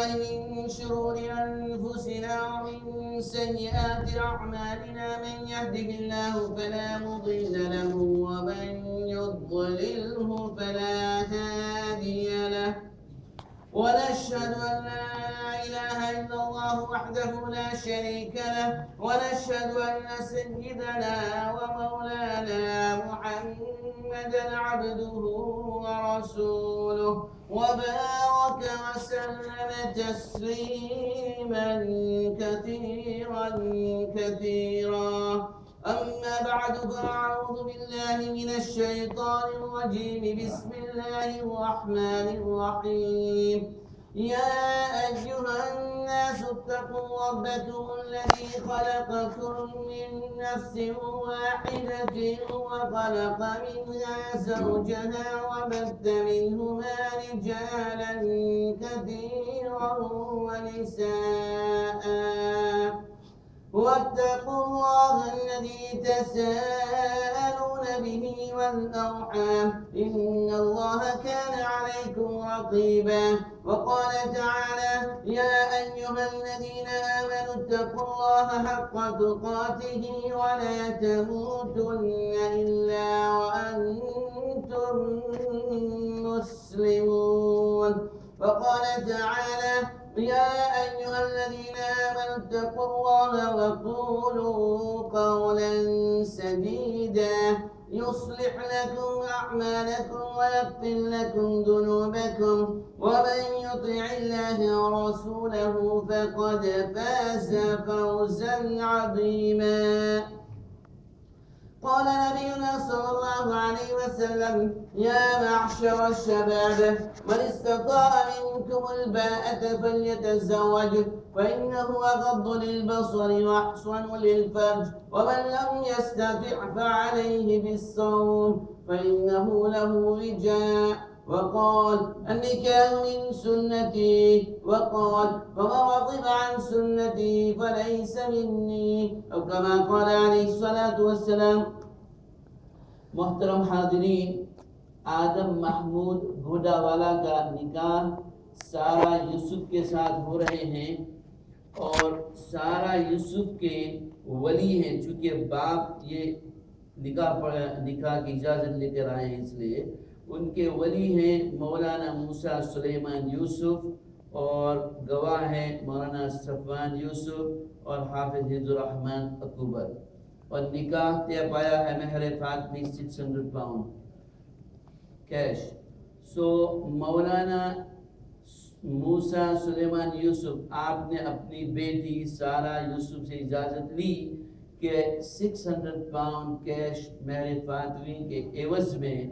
بالله من شرور أنفسنا ومن سيئات أعمالنا من يهده الله فلا مضل له ومن يضلله فلا هادي له ونشهد أن لا إله إلا الله وحده لا شريك له ونشهد أن سيدنا ومولانا محمدا عبده ورسوله وبارك وسلم تسليما كثيرا كثيرا أما بعد فأعوذ بالله من الشيطان الرجيم بسم الله الرحمن الرحيم يا أيها الناس اتقوا ربكم الذي خلقكم من نفس واحدة وخلق منها زوجها وبث منهما رجالا كثيرا ونساء واتقوا الله الذي تساءلون به والأرحام إن الله كان عليكم رقيبا وقال تعالى يا أيها الذين آمنوا اتقوا الله حق تقاته ولا تموتن إلا وأنتم مسلمون وقال تعالى يا أيها الذين آمنوا اتقوا الله وقولوا قولا سديدا يصلح لكم أعمالكم ويغفر لكم ذنوبكم ومن يطع الله ورسوله فقد فاز فوزا عظيما قال نبينا صلى الله عليه وسلم يا معشر الشباب من استطاع منكم الباءة فليتزوج فإنه أغض للبصر وأحصن للفرج ومن لم يستطع فعليه بالصوم فإنه له وجاء وقال النكاح من سنتي وقال فمن رغب عن سنتي فليس مني أو كما قال عليه الصلاة والسلام मोहतरम हाजरीन आदम महमूद घोडावाला का निकाह सारा यूसुफ के साथ हो रहे हैं और सारा यूसुफ के वली हैं चूँकि बाप ये निकाह की इजाज़त लेकर आए हैं इसलिए उनके वली हैं मौलाना मूसा सुलेमान यूसुफ और गवाह हैं मौलाना सफ़वान यूसुफ और हाफिज़ हिज़्र रहमान अकबर और निकाह तय पाया है महर फातमी 600 पाउंड कैश सो मौलाना मूसा सुलेमान यूसुफ आपने अपनी बेटी सारा यूसुफ से इजाज़त ली कि 600 पाउंड कैश महर फातमी के एवज में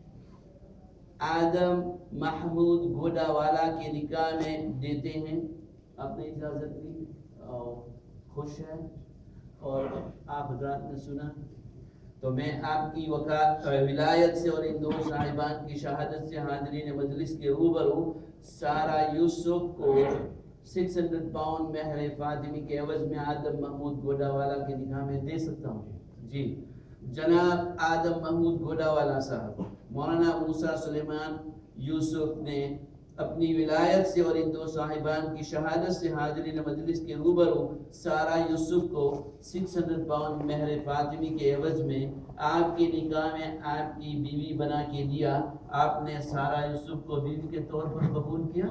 आदम महमूद घोडावाला के निकाह में देते हैं आपने इजाज़त ली और खुश है और आप हज़रात ने सुना तो मैं आपकी विलायत से और इन दो साहिबान की शहादत से हाज़रीन मजलिस के रूबरू सारा यूसुफ को 600 पाउंड महर फातिमी के एवज में आदम महमूद घोडावाला के निकाह में दे सकता हूँ जी जनाब आदम महमूद घोडावाला साहब मौलाना मूसा सुलेमान यूसुफ ने अपनी विलायत से और इन दो साहिबान की शहादत से हाज़रीन मजलिस के रूबरू सारा यूसुफ को 600 पाउंड महर फातिमी के एवज में आपके निकाह में आपकी बीवी बना के दिया आपने सारा यूसुफ को बीवी के तौर पर कबूल किया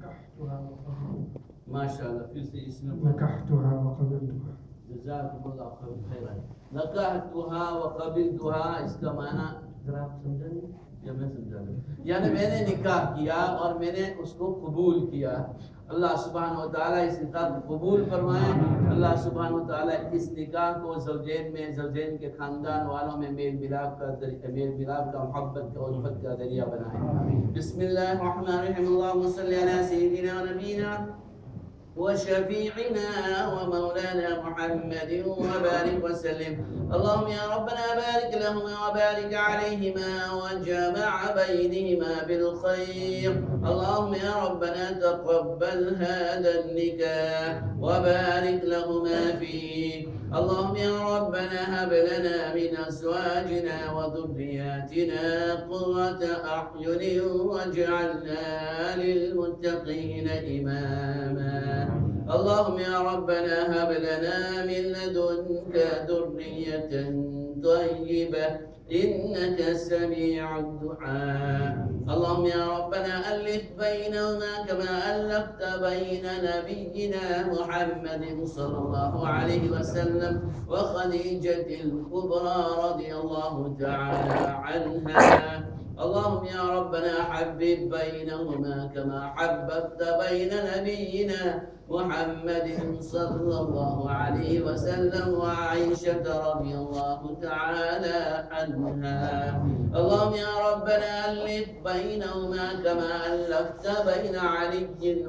माशाअल्लाह फिर से इसमें नकाहतुहा व क़बिलतुहा जज़ाकुमुल्लाहु खैरन नकाहतुहा व क़बिलतुहा इसका माना जरा आप समझेंगे या मैं समझा दूं यानी मैंने निकाह किया और मैंने उसको कबूल किया अल्लाह सुब्हानहु व तआला इस निकाह को कबूल फरमाए अल्लाह सुब्हानहु व तआला इस निकाह को ज़ौजैन के खानदान वालों में मेल मिलाप का मोहब्बत का उल्फत का जरिया बनाए बिस्मिल्लाहिर्रहमानिर्रहीम अल्लाहुम्मा सल्ली अला सय्यिदिना व नबीना وشفيعنا ومولانا محمد وبارك وسلم. اللهم يا ربنا بارك لهما وبارك عليهما وجمع بينهما بالخير. اللهم يا ربنا تقبل هذا النكاح وبارك لهما فيه. اللهم يا ربنا هب لنا من أزواجنا وذرياتنا قرة أعين واجعلنا للمتقين إماما. اللهم يا ربنا هب لنا من لدنك ذرية طيبة إنك سميع الدعاء. اللهم يا ربنا ألف بينهما كما ألفت بين نبينا محمد صلى الله عليه وسلم وخديجة الكبرى رضي الله تعالى عنها. اللهم يا ربنا حبب بينهما كما حببت بين نبينا محمد صلى الله عليه وسلم وعائشة رضي الله تعالى عنها. اللهم يا ربنا ألف بينهما كما ألفت بين علي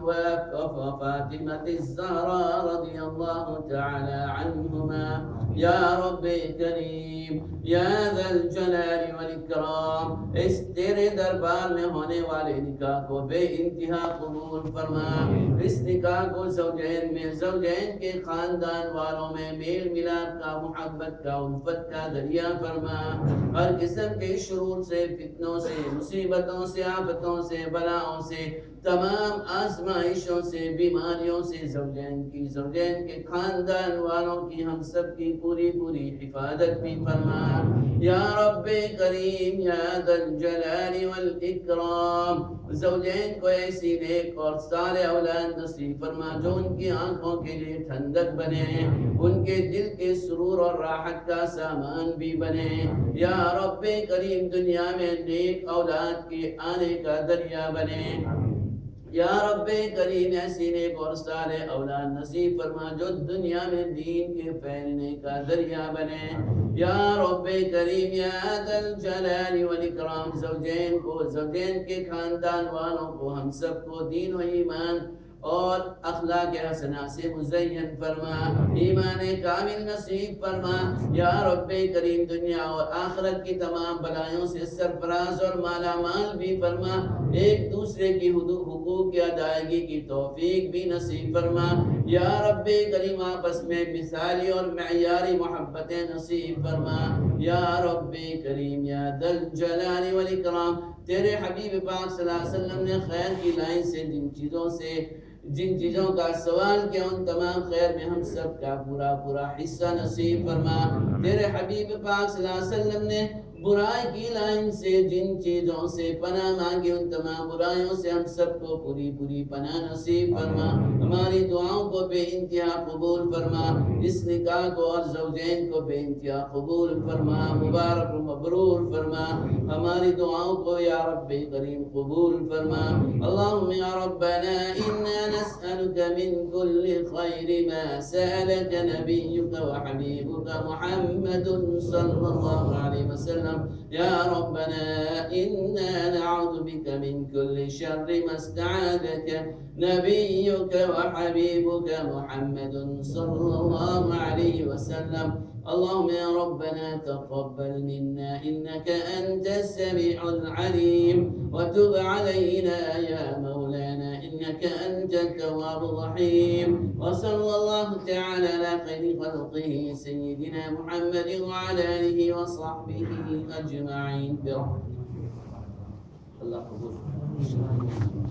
وفاطمة الزهراء رضي الله تعالى عنهما. يا رب كريم یا ذا الجلال والاکرام، اس تیرے دربار میں ہونے والے نکاح کو بے انتہا قبول فرما. اس نکاح کو زوجین میں، زوجین کے خاندان والوں میں میل ملاپ کا، محبت کا، الفت کا ذریعہ فرما. ہر قسم کے شرور سے، فتنوں سے، مصیبتوں سے، آفتوں سے، بلاؤں سے، تمام آزمائشوں سے، بیماریوں سے زوجین کی، زوجین کے خاندان والوں کی، ہم سب کی پوری پوری حفاظت بھی فرما. یا رب کریم یا ذا الجلال والاکرام، زوجین کو ایسی نیک اور صالح اولاد نصیب فرما جو ان کی آنکھوں کے لیے ٹھنڈک بنے، ان کے دل کے سرور اور راحت کا سامان بھی بنے. یا رب کریم دنیا میں نیک اولاد کے آنے کا ذریعہ بنے. یا رب کریم ایسی نیک اور صالح اولاد نصیب فرما جو دنیا میں دین کے پھیلنے کا ذریعہ بنے. یا رب کریم یا ذا الجلال والاکرام، زوجین کو، زوجین کے خاندان والوں کو، ہم سب کو دین و ایمان اور اخلاق حسنہ سے مزین فرما، ایمان کامل نصیب فرما. یا رب کریم دنیا اور آخرت کی تمام بلائیوں سے سرفراز اور مالا مال بھی فرما. ایک دوسرے کی حقوق کی ادائیگی کی توفیق بھی نصیب فرما. یا رب کریم آپس میں مثالی اور معیاری محبتیں نصیب فرما. یا رب کریم یا ذا الجلال والاکرام، تیرے حبیب پاک صلی اللہ علیہ وسلم نے خیر کی لائن سے جن چیزوں کا سوال کیا، ان تمام خیر میں ہم سب کا پورا پورا حصہ نصیب فرما. تیرے حبیب پاک صلی اللہ علیہ وسلم نے برائی کی لائن سے جن چیزوں سے پناہ مانگی، ان تمام برائیوں سے ہم سب کو پوری پوری پناہ نصیب فرما. ہماری دعاؤں کو بے انتہا قبول فرما. اس نکاح کو اور زوجین کو بے انتہا قبول فرما، مبارک و مبرور فرما. ہماری دعاؤں کو یا رب کریم قبول فرما. اللہم یا ربنا انا نسألك من كل خير ما سألك نبيك وحبيبك محمد صلى الله عليه وسلم. يا ربنا إنا نعوذ بك من كل شر ما استعاذك نبيك وحبيبك محمد صلى الله عليه وسلم. اللهم يا ربنا تقبل منا إنك أنت السميع العليم، وتب علينا يا مولانا إنك أنت التواب الرحيم. وصلى الله تعالى على خير خلقه سيدنا محمد وعلى آله وصحبه أجمعين برحمته. الله قبول.